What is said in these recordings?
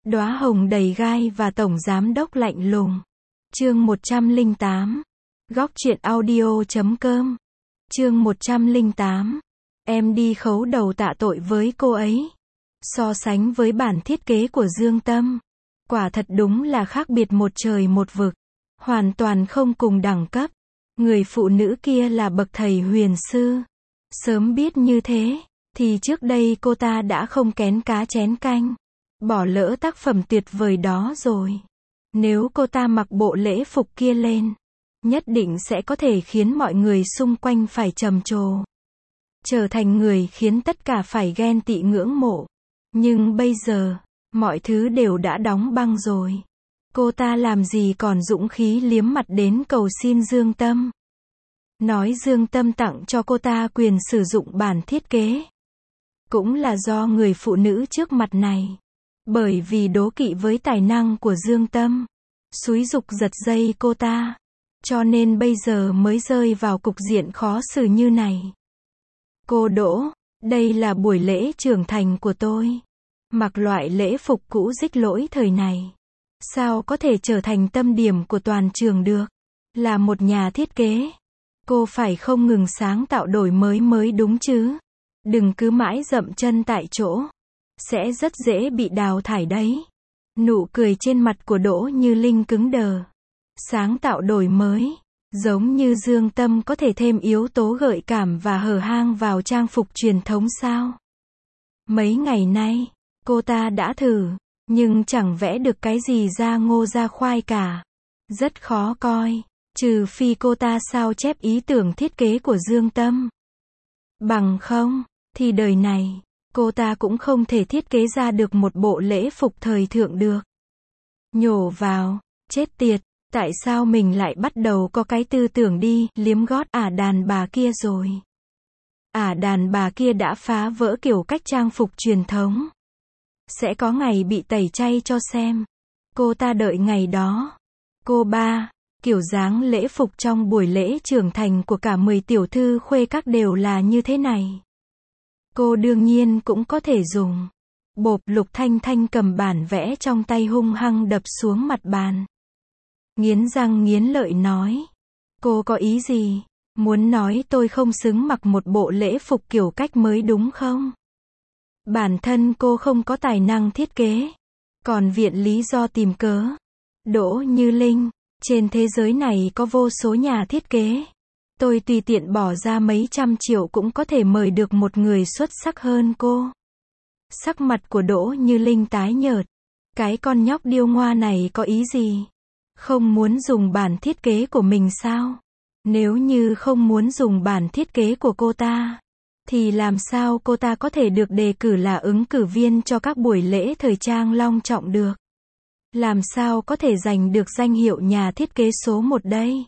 Đóa hồng đầy gai và tổng giám đốc lạnh lùng. Chương 108. Góc truyện audio.com. Chương 108. Em đi khấu đầu tạ tội với cô ấy. So sánh với bản thiết kế của Dương Tâm, quả thật đúng là khác biệt một trời một vực, hoàn toàn không cùng đẳng cấp. Người phụ nữ kia là bậc thầy huyền sư. Sớm biết như thế, thì trước đây cô ta đã không kén cá chén canh, bỏ lỡ tác phẩm tuyệt vời đó rồi. Nếu cô ta mặc bộ lễ phục kia lên, nhất định sẽ có thể khiến mọi người xung quanh phải trầm trồ, trở thành người khiến tất cả phải ghen tị ngưỡng mộ. Nhưng bây giờ, mọi thứ đều đã đóng băng rồi. Cô ta làm gì còn dũng khí liếm mặt đến cầu xin Dương Tâm. Nói Dương Tâm tặng cho cô ta quyền sử dụng bản thiết kế. Cũng là do người phụ nữ trước mặt này, bởi vì đố kỵ với tài năng của Dương Tâm, xúi giục giật dây cô ta, cho nên bây giờ mới rơi vào cục diện khó xử như này. Cô Đỗ, đây là buổi lễ trưởng thành của tôi. Mặc loại lễ phục cũ rích lỗi thời này, sao có thể trở thành tâm điểm của toàn trường được? Là một nhà thiết kế, cô phải không ngừng sáng tạo đổi mới đúng chứ? Đừng cứ mãi dậm chân tại chỗ, sẽ rất dễ bị đào thải đấy. Nụ cười trên mặt của Đỗ Như Linh cứng đờ. Sáng tạo đổi mới, giống như Dương Tâm có thể thêm yếu tố gợi cảm và hở hang vào trang phục truyền thống sao? Mấy ngày nay, cô ta đã thử, nhưng chẳng vẽ được cái gì ra ngô ra khoai cả. Rất khó coi, trừ phi cô ta sao chép ý tưởng thiết kế của Dương Tâm. Bằng không, thì đời này, cô ta cũng không thể thiết kế ra được một bộ lễ phục thời thượng được. Nhổ vào, chết tiệt, tại sao mình lại bắt đầu có cái tư tưởng đi liếm gót đàn bà kia rồi? Đàn bà kia đã phá vỡ kiểu cách trang phục truyền thống. Sẽ có ngày bị tẩy chay cho xem. Cô ta đợi ngày đó. Cô ba, kiểu dáng lễ phục trong buổi lễ trưởng thành của cả 10 tiểu thư khuê các đều là như thế này. Cô đương nhiên cũng có thể dùng. Bộp. Lục Thanh Thanh cầm bản vẽ trong tay hung hăng đập xuống mặt bàn. Nghiến răng nghiến lợi nói. Cô có ý gì? Muốn nói tôi không xứng mặc một bộ lễ phục kiểu cách mới đúng không? Bản thân cô không có tài năng thiết kế, còn viện lý do tìm cớ. Đỗ Như Linh, trên thế giới này có vô số nhà thiết kế. Tôi tùy tiện bỏ ra mấy trăm triệu cũng có thể mời được một người xuất sắc hơn cô. Sắc mặt của Đỗ Như Linh tái nhợt. Cái con nhóc điêu ngoa này có ý gì? Không muốn dùng bản thiết kế của mình sao? Nếu như không muốn dùng bản thiết kế của cô ta, thì làm sao cô ta có thể được đề cử là ứng cử viên cho các buổi lễ thời trang long trọng được? Làm sao có thể giành được danh hiệu nhà thiết kế số 1 đây?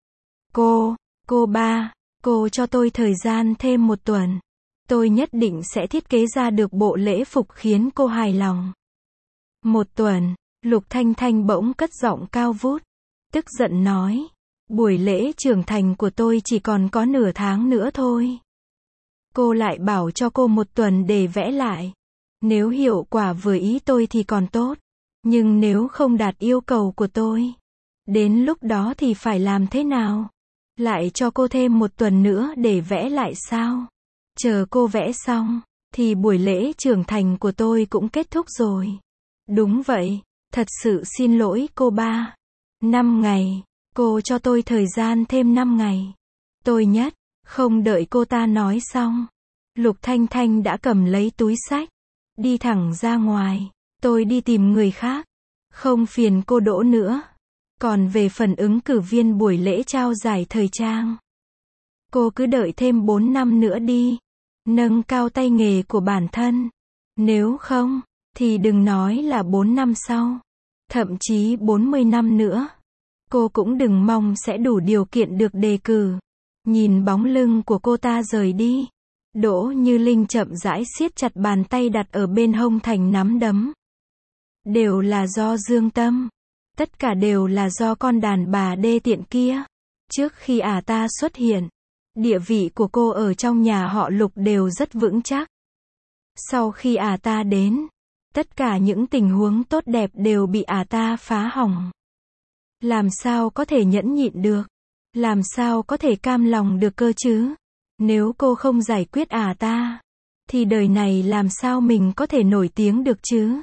Cô ba, cô cho tôi thời gian thêm 1 tuần. Tôi nhất định sẽ thiết kế ra được bộ lễ phục khiến cô hài lòng. 1 tuần, Lục Thanh Thanh bỗng cất giọng cao vút, tức giận nói. Buổi lễ trưởng thành của tôi chỉ còn có nửa tháng nữa thôi. Cô lại bảo cho cô 1 tuần để vẽ lại. Nếu hiệu quả vừa ý tôi thì còn tốt. Nhưng nếu không đạt yêu cầu của tôi, đến lúc đó thì phải làm thế nào? Lại cho cô thêm 1 tuần nữa để vẽ lại sao? Chờ cô vẽ xong, thì buổi lễ trưởng thành của tôi cũng kết thúc rồi. Đúng vậy, thật sự xin lỗi cô ba. 5 ngày, cô cho tôi thời gian thêm 5 ngày. Tôi nhất, không đợi cô ta nói xong. Lục Thanh Thanh đã cầm lấy túi xách, đi thẳng ra ngoài. Tôi đi tìm người khác, không phiền cô Đỗ nữa. Còn về phần ứng cử viên buổi lễ trao giải thời trang, cô cứ đợi thêm 4 năm nữa đi, nâng cao tay nghề của bản thân. Nếu không, thì đừng nói là 4 năm sau, thậm chí 40 năm nữa, cô cũng đừng mong sẽ đủ điều kiện được đề cử. Nhìn bóng lưng của cô ta rời đi, Đỗ Như Linh chậm rãi siết chặt bàn tay đặt ở bên hông thành nắm đấm. Đều là do Dương Tâm. Tất cả đều là do con đàn bà đê tiện kia. Trước khi ta xuất hiện, địa vị của cô ở trong nhà họ Lục đều rất vững chắc. Sau khi ta đến, Tất cả những tình huống tốt đẹp đều bị ta phá hỏng. Làm sao có thể nhẫn nhịn được? Làm sao có thể cam lòng được cơ chứ? Nếu cô không giải quyết ta, thì đời này làm sao mình có thể nổi tiếng được chứ?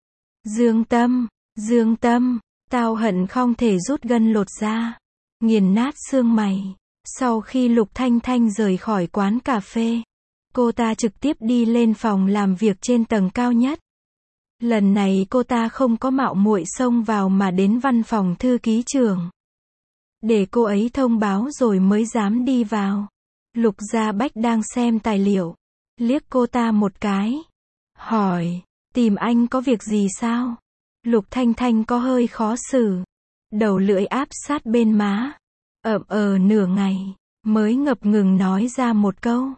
Dương Tâm, tao hận không thể rút gân lột da, nghiền nát xương mày. Sau khi Lục Thanh Thanh rời khỏi quán cà phê, cô ta trực tiếp đi lên phòng làm việc trên tầng cao nhất. Lần này cô ta không có mạo muội xông vào mà đến văn phòng thư ký trưởng. Để cô ấy thông báo rồi mới dám đi vào. Lục Gia Bách đang xem tài liệu, liếc cô ta một cái, hỏi, tìm anh có việc gì sao? Lục Thanh Thanh có hơi khó xử, đầu lưỡi áp sát bên má, nửa ngày, mới ngập ngừng nói ra một câu.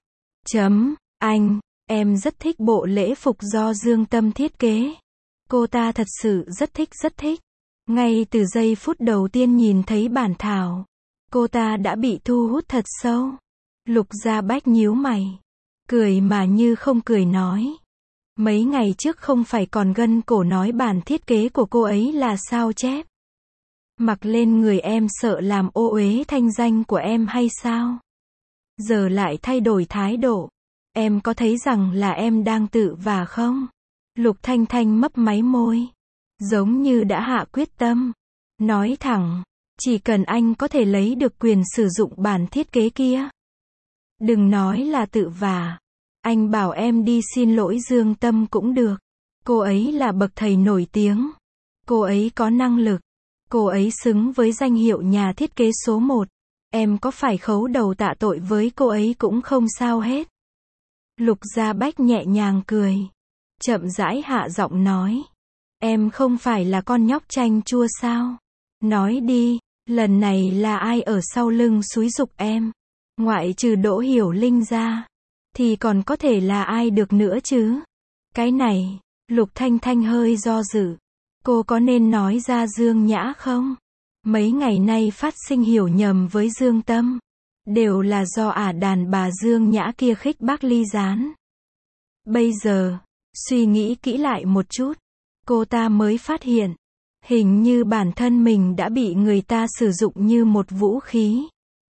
Anh, em rất thích bộ lễ phục do Dương Tâm thiết kế. Cô ta thật sự rất thích. Ngay từ giây phút đầu tiên nhìn thấy bản thảo, cô ta đã bị thu hút thật sâu. Lục Gia Bách nhíu mày, cười mà như không cười nói. Mấy ngày trước không phải còn gân cổ nói bản thiết kế của cô ấy là sao chép. Mặc lên người em sợ làm ô uế thanh danh của em hay sao? Giờ lại thay đổi thái độ. Em có thấy rằng là em đang tự vả không? Lục Thanh Thanh mấp máy môi, giống như đã hạ quyết tâm. Nói thẳng, chỉ cần anh có thể lấy được quyền sử dụng bản thiết kế kia. Đừng nói là tự vả. Anh bảo em đi xin lỗi Dương Tâm cũng được. Cô ấy là bậc thầy nổi tiếng. Cô ấy có năng lực. Cô ấy xứng với danh hiệu nhà thiết kế số 1. Em có phải khấu đầu tạ tội với cô ấy cũng không sao hết. Lục Gia Bách nhẹ nhàng cười, chậm rãi hạ giọng nói. Em không phải là con nhóc chanh chua sao? Nói đi, lần này là ai ở sau lưng xúi giục em? Ngoại trừ Đỗ Hiểu Linh ra, thì còn có thể là ai được nữa chứ? Cái này, Lục Thanh Thanh hơi do dự. Cô có nên nói ra Dương Nhã không? Mấy ngày nay phát sinh hiểu nhầm với Dương Tâm, đều là do đàn bà Dương Nhã kia khích bác ly gián. Bây giờ, suy nghĩ kỹ lại một chút, cô ta mới phát hiện, hình như bản thân mình đã bị người ta sử dụng như một vũ khí.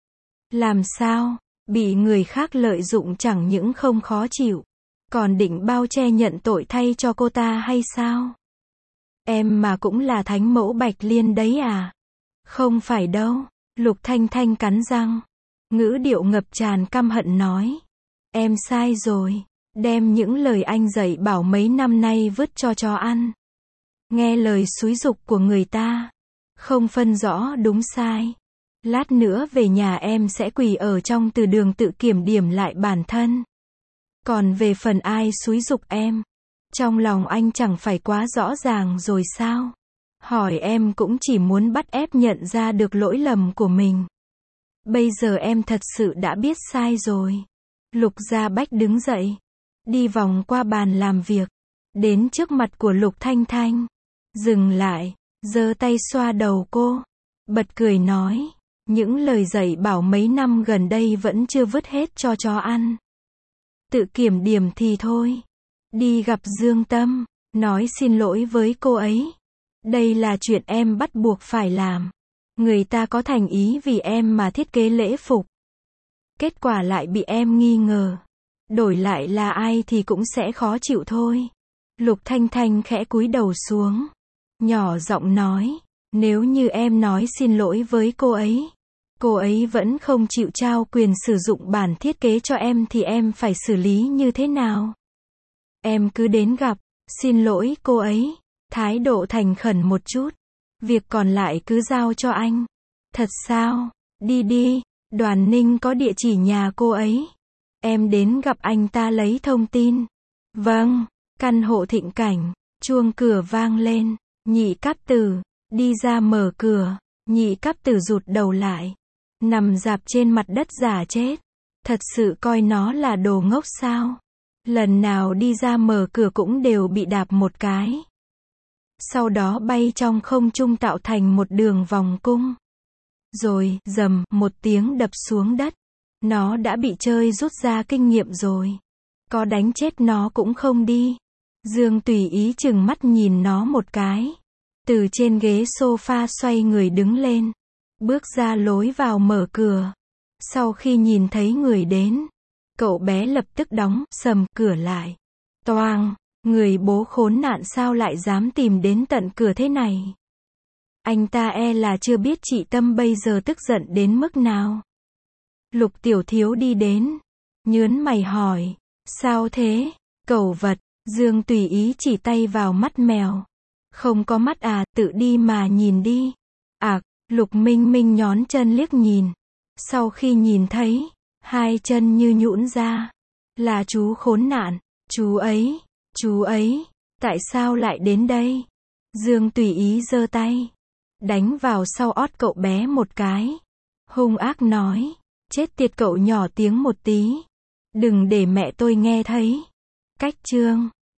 Làm sao? Bị người khác lợi dụng chẳng những không khó chịu, còn định bao che nhận tội thay cho cô ta hay sao? Em mà cũng là thánh mẫu Bạch Liên đấy à? Không phải đâu. Lục Thanh Thanh cắn răng, ngữ điệu ngập tràn căm hận nói. Em sai rồi. Đem những lời anh dạy bảo mấy năm nay vứt cho chó ăn. Nghe lời xúi giục của người ta, không phân rõ đúng sai. Lát nữa về nhà em sẽ quỳ ở trong từ đường tự kiểm điểm lại bản thân. Còn về phần ai xúi giục em, trong lòng anh chẳng phải quá rõ ràng rồi sao? Hỏi em cũng chỉ muốn bắt ép nhận ra được lỗi lầm của mình. Bây giờ em thật sự đã biết sai rồi. Lục Gia Bách đứng dậy, đi vòng qua bàn làm việc, đến trước mặt của Lục Thanh Thanh, dừng lại, giơ tay xoa đầu cô, bật cười nói, những lời dạy bảo mấy năm gần đây vẫn chưa vứt hết cho chó ăn. Tự kiểm điểm thì thôi, đi gặp Dương Tâm, nói xin lỗi với cô ấy. Đây là chuyện em bắt buộc phải làm. Người ta có thành ý vì em mà thiết kế lễ phục. Kết quả lại bị em nghi ngờ. Đổi lại là ai thì cũng sẽ khó chịu thôi. Lục Thanh Thanh khẽ cúi đầu xuống, nhỏ giọng nói, nếu như em nói xin lỗi với cô ấy vẫn không chịu trao quyền sử dụng bản thiết kế cho em thì em phải xử lý như thế nào? Em cứ đến gặp, xin lỗi cô ấy, thái độ thành khẩn một chút. Việc còn lại cứ giao cho anh. Thật sao? Đi đi, Đoàn Ninh có địa chỉ nhà cô ấy. Em đến gặp anh ta lấy thông tin. Vâng, căn hộ Thịnh Cảnh, chuông cửa vang lên, Nhị Cáp Tử đi ra mở cửa, Nhị Cáp Tử rụt đầu lại, nằm rạp trên mặt đất giả chết. Thật sự coi nó là đồ ngốc sao? Lần nào đi ra mở cửa cũng đều bị đạp một cái. Sau đó bay trong không trung tạo thành một đường vòng cung. Rồi, rầm, một tiếng đập xuống đất. Nó đã bị chơi rút ra kinh nghiệm rồi. Có đánh chết nó cũng không đi. Dương tùy ý chừng mắt nhìn nó một cái. Từ trên ghế sofa xoay người đứng lên. Bước ra lối vào mở cửa. Sau khi nhìn thấy người đến, cậu bé lập tức đóng sầm cửa lại. Toang, người bố khốn nạn sao lại dám tìm đến tận cửa thế này. Anh ta là chưa biết chị Tâm bây giờ tức giận đến mức nào. Lục Tiểu Thiếu đi đến, nhớn mày hỏi, sao thế, cẩu vật. Dương tùy ý chỉ tay vào mắt mèo. Không có mắt à, tự đi mà nhìn đi. Lục Minh Minh nhón chân liếc nhìn. Sau khi nhìn thấy, hai chân như nhũn ra. Là chú khốn nạn, chú ấy, tại sao lại đến đây? Dương tùy ý giơ tay, đánh vào sau ót cậu bé một cái. Hung ác nói, chết tiệt cậu nhỏ tiếng một tí. Đừng để mẹ tôi nghe thấy. Cách chương